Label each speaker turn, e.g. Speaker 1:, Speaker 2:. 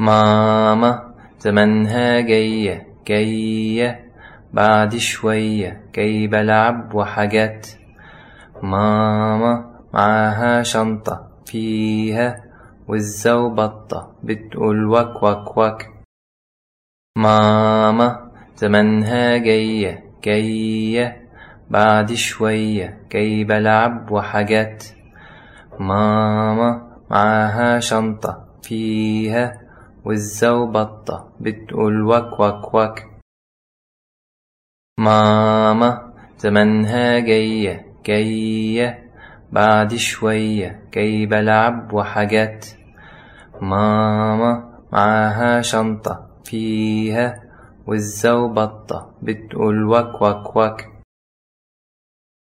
Speaker 1: ماما زمانها جاية جاية بعد شوية جاي بلعب وحاجات. ماما معاها شنطة فيها وزة وبطة بتقول وك وك وك. ماما زمانها جاية جاية بعد شوية جاي بلعب وحاجات. ماما معاها شنطة فيها وزة وبطة بتقول وك وك وك. ماما زمانها جاية جاية بعد شوية جاي بلعب وحاجات. ماما معاها شنطة فيها وزة وبطة بتقول وك وك وك.